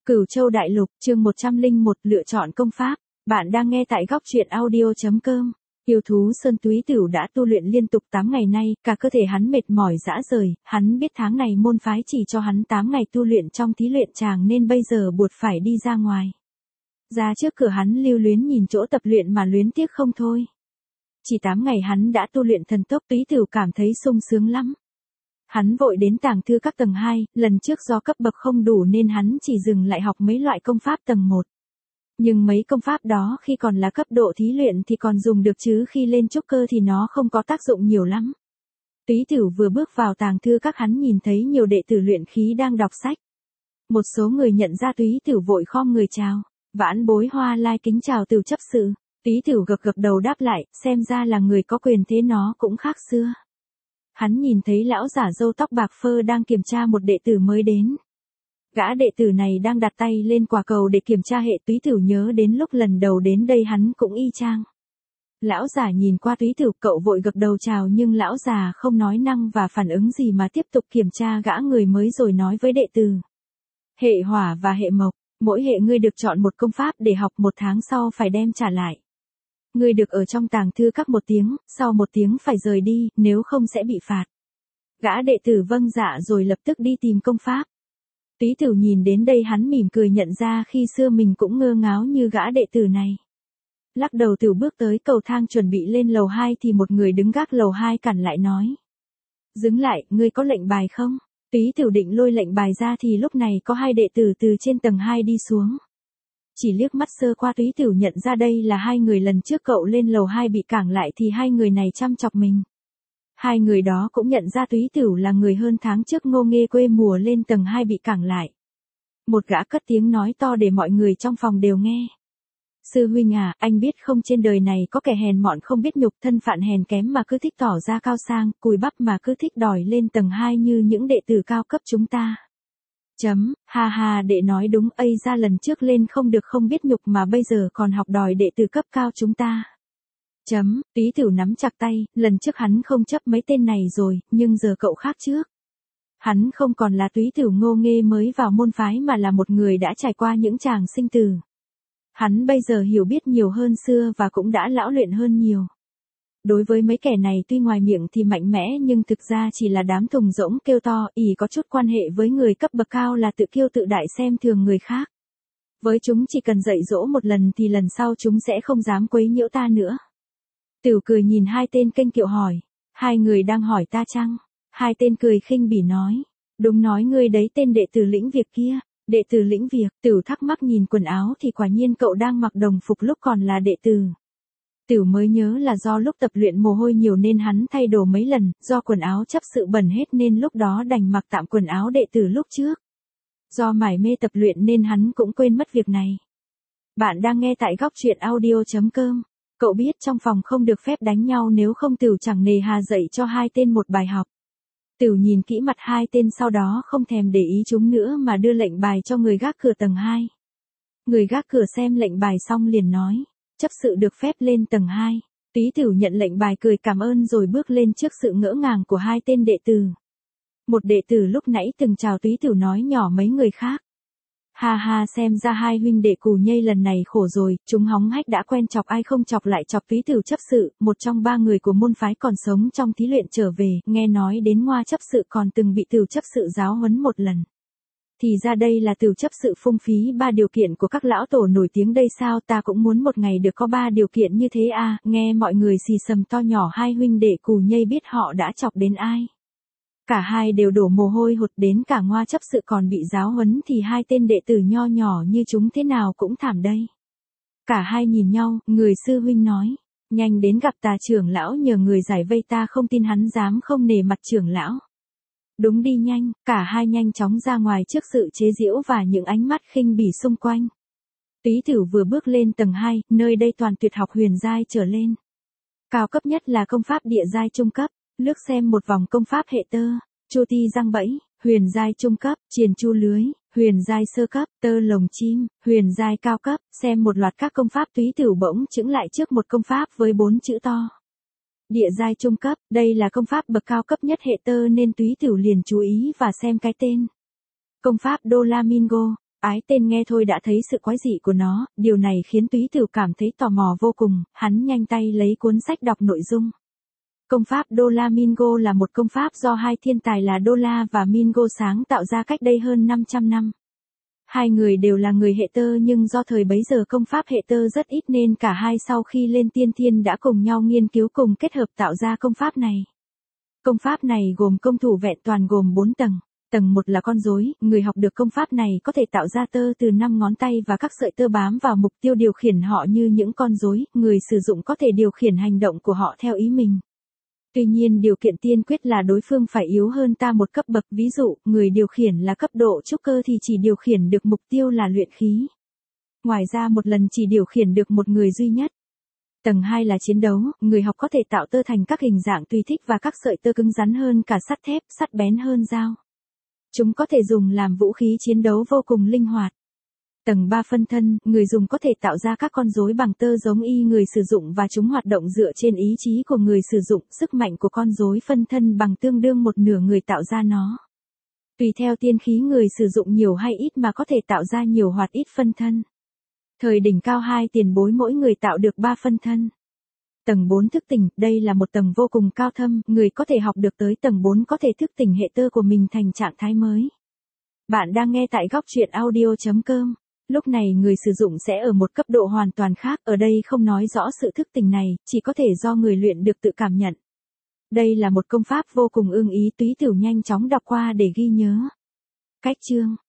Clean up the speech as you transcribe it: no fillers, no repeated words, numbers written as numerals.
Cửu Châu Đại Lục, chương 101, lựa chọn công pháp. Bạn đang nghe tại góc truyện audio.com. Yêu thú Sơn Túy Tửu đã tu luyện liên tục 8 ngày nay, cả cơ thể hắn mệt mỏi rã rời, hắn biết tháng này môn phái chỉ cho hắn 8 ngày tu luyện trong thí luyện tràng nên bây giờ buộc phải đi ra ngoài. Ra trước cửa hắn lưu luyến nhìn chỗ tập luyện mà luyến tiếc không thôi. Chỉ 8 ngày hắn đã tu luyện thần tốc, Túy Tửu cảm thấy sung sướng lắm. Hắn vội đến tàng thư các tầng 2, lần trước do cấp bậc không đủ nên hắn chỉ dừng lại học mấy loại công pháp tầng 1. Nhưng mấy công pháp đó khi còn là cấp độ thí luyện thì còn dùng được chứ khi lên trúc cơ thì nó không có tác dụng nhiều lắm. Túy Tửu vừa bước vào tàng thư các hắn nhìn thấy nhiều đệ tử luyện khí đang đọc sách. Một số người nhận ra Túy Tửu vội khom người chào, vãn bối Hoa Lai kính chào Tửu chấp sự. Túy Tửu gật gật đầu đáp lại, xem ra là người có quyền thế nó cũng khác xưa. Hắn nhìn thấy lão giả râu tóc bạc phơ đang kiểm tra một đệ tử mới đến. Gã đệ tử này đang đặt tay lên quả cầu để kiểm tra hệ. Túy Tửu nhớ đến lúc lần đầu đến đây hắn cũng y chang. Lão giả nhìn qua Túy Tửu, cậu vội gật đầu chào nhưng lão già không nói năng và phản ứng gì mà tiếp tục kiểm tra gã người mới rồi nói với đệ tử. Hệ hỏa và hệ mộc, mỗi hệ ngươi được chọn một công pháp để học, 1 tháng sau phải đem trả lại. Ngươi được ở trong tàng thư các 1 tiếng, sau 1 tiếng phải rời đi, nếu không sẽ bị phạt. Gã đệ tử vâng dạ rồi lập tức đi tìm công pháp. Túy Tửu nhìn đến đây hắn mỉm cười nhận ra khi xưa mình cũng ngơ ngáo như gã đệ tử này. Lắc đầu Tửu bước tới cầu thang chuẩn bị lên lầu 2 thì một người đứng gác lầu 2 cản lại nói. Dừng lại, ngươi có lệnh bài không? Túy Tửu định lôi lệnh bài ra thì lúc này có 2 đệ tử từ trên tầng 2 đi xuống. Chỉ liếc mắt sơ qua Túy Tửu nhận ra đây là 2 người lần trước cậu lên lầu 2 bị cản lại thì 2 người này chăm chọc mình. 2 người đó cũng nhận ra Túy Tửu là người hơn tháng trước ngô nghê quê mùa lên tầng 2 bị cản lại. Một gã cất tiếng nói to để mọi người trong phòng đều nghe. Sư huynh à, anh biết không, trên đời này có kẻ hèn mọn không biết nhục, thân phận hèn kém mà cứ thích tỏ ra cao sang, cùi bắp mà cứ thích đòi lên tầng 2 như những đệ tử cao cấp chúng ta. Ha ha, đệ nói đúng, ây ra lần trước lên không được không biết nhục mà bây giờ còn học đòi đệ tử cấp cao chúng ta. Túy Tửu nắm chặt tay, lần trước hắn không chấp mấy tên này rồi, nhưng giờ cậu khác trước. Hắn không còn là Túy Tửu ngô nghê mới vào môn phái mà là một người đã trải qua những tràng sinh tử. Hắn bây giờ hiểu biết nhiều hơn xưa và cũng đã lão luyện hơn nhiều. Đối với mấy kẻ này tuy ngoài miệng thì mạnh mẽ nhưng thực ra chỉ là đám thùng rỗng kêu to, ỷ có chút quan hệ với người cấp bậc cao là tự kiêu tự đại xem thường người khác. Với chúng chỉ cần dạy dỗ một lần thì lần sau chúng sẽ không dám quấy nhiễu ta nữa. Tửu cười nhìn 2 tên kênh kiệu hỏi, 2 người đang hỏi ta chăng? 2 tên cười khinh bỉ nói, đúng nói ngươi đấy, tên đệ tử lĩnh việc kia. Đệ tử lĩnh việc, Tửu thắc mắc nhìn quần áo thì quả nhiên cậu đang mặc đồng phục lúc còn là đệ tử. Tửu mới nhớ là do lúc tập luyện mồ hôi nhiều nên hắn thay đồ mấy lần, do quần áo chấp sự bẩn hết nên lúc đó đành mặc tạm quần áo đệ tử lúc trước. Do mải mê tập luyện nên hắn cũng quên mất việc này. Bạn đang nghe tại góc truyện audio.com. Cậu biết trong phòng không được phép đánh nhau, nếu không Tửu chẳng nề hà dạy cho 2 tên một bài học. Tửu nhìn kỹ mặt 2 tên sau đó không thèm để ý chúng nữa mà đưa lệnh bài cho người gác cửa tầng 2. Người gác cửa xem lệnh bài xong liền nói, chấp sự được phép lên tầng 2. Túy Tửu nhận lệnh bài cười cảm ơn rồi bước lên trước sự ngỡ ngàng của 2 tên đệ tử. Một đệ tử lúc nãy từng chào Túy Tửu nói nhỏ mấy người khác. Ha ha, xem ra 2 huynh đệ Cù Nhây lần này khổ rồi, chúng hóng hách đã quen chọc ai không chọc lại chọc Túy Tửu chấp sự, một trong 3 người của môn phái còn sống trong thí luyện trở về, nghe nói đến Ngoa chấp sự còn từng bị Tửu chấp sự giáo huấn một lần. Thì ra đây là Tửu chấp sự phung phí 3 điều kiện của các lão tổ nổi tiếng đây sao, ta cũng muốn một ngày được có 3 điều kiện như thế à, nghe mọi người xì xầm to nhỏ. 2 huynh đệ Cù Nhây biết họ đã chọc đến ai. Cả 2 đều đổ mồ hôi hột, đến cả Ngoa chấp sự còn bị giáo huấn thì 2 tên đệ tử nho nhỏ như chúng thế nào cũng thảm đây. Cả 2 nhìn nhau, người sư huynh nói, nhanh đến gặp Tà trưởng lão nhờ người giải vây, ta không tin hắn dám không nể mặt trưởng lão. Đúng đi nhanh, cả 2 nhanh chóng ra ngoài trước sự chế giễu và những ánh mắt khinh bỉ xung quanh. Túy Tửu vừa bước lên tầng 2, nơi đây toàn tuyệt học huyền giai trở lên. Cao cấp nhất là công pháp địa giai trung cấp. Lướt xem một vòng công pháp hệ tơ, chu ti răng bẫy, huyền giai trung cấp, triền chu lưới, huyền giai sơ cấp, tơ lồng chim, huyền giai cao cấp, xem một loạt các công pháp. Túy Tửu bỗng chững lại trước một công pháp với 4 chữ to. Địa giai trung cấp, đây là công pháp bậc cao cấp nhất hệ tơ nên Túy Tửu liền chú ý và xem cái tên. Công pháp Dolamingo. Ái tên nghe thôi đã thấy sự quái dị của nó, điều này khiến Túy Tửu cảm thấy tò mò vô cùng, hắn nhanh tay lấy cuốn sách đọc nội dung. Công pháp Đô-la Mingo là một công pháp do hai thiên tài là Đô-la và Mingo sáng tạo ra cách đây hơn 500 năm. Hai người đều là người hệ tơ nhưng do thời bấy giờ công pháp hệ tơ rất ít nên cả hai sau khi lên tiên thiên đã cùng nhau nghiên cứu cùng kết hợp tạo ra công pháp này. Công pháp này gồm công thủ vẹn toàn gồm 4 tầng. Tầng 1 là con rối, người học được công pháp này có thể tạo ra tơ từ 5 ngón tay và các sợi tơ bám vào mục tiêu điều khiển họ như những con rối, người sử dụng có thể điều khiển hành động của họ theo ý mình. Tuy nhiên điều kiện tiên quyết là đối phương phải yếu hơn ta một cấp bậc, ví dụ, người điều khiển là cấp độ trúc cơ thì chỉ điều khiển được mục tiêu là luyện khí. Ngoài ra một lần chỉ điều khiển được một người duy nhất. Tầng 2 là chiến đấu, người học có thể tạo tơ thành các hình dạng tùy thích và các sợi tơ cứng rắn hơn cả sắt thép, sắc bén hơn dao. Chúng có thể dùng làm vũ khí chiến đấu vô cùng linh hoạt. Tầng 3 phân thân, người dùng có thể tạo ra các con rối bằng tơ giống y người sử dụng và chúng hoạt động dựa trên ý chí của người sử dụng, sức mạnh của con rối phân thân bằng tương đương một nửa người tạo ra nó. Tùy theo tiên khí người sử dụng nhiều hay ít mà có thể tạo ra nhiều hoặc ít phân thân. Thời đỉnh cao 2 tiền bối mỗi người tạo được 3 phân thân. Tầng 4 thức tỉnh, đây là một tầng vô cùng cao thâm, người có thể học được tới tầng 4 có thể thức tỉnh hệ tơ của mình thành trạng thái mới. Bạn đang nghe tại góc truyện audio.com. Lúc này người sử dụng sẽ ở một cấp độ hoàn toàn khác, ở đây không nói rõ sự thức tỉnh này, chỉ có thể do người luyện được tự cảm nhận. Đây là một công pháp vô cùng ưng ý, Túy Tửu nhanh chóng đọc qua để ghi nhớ. Cách chương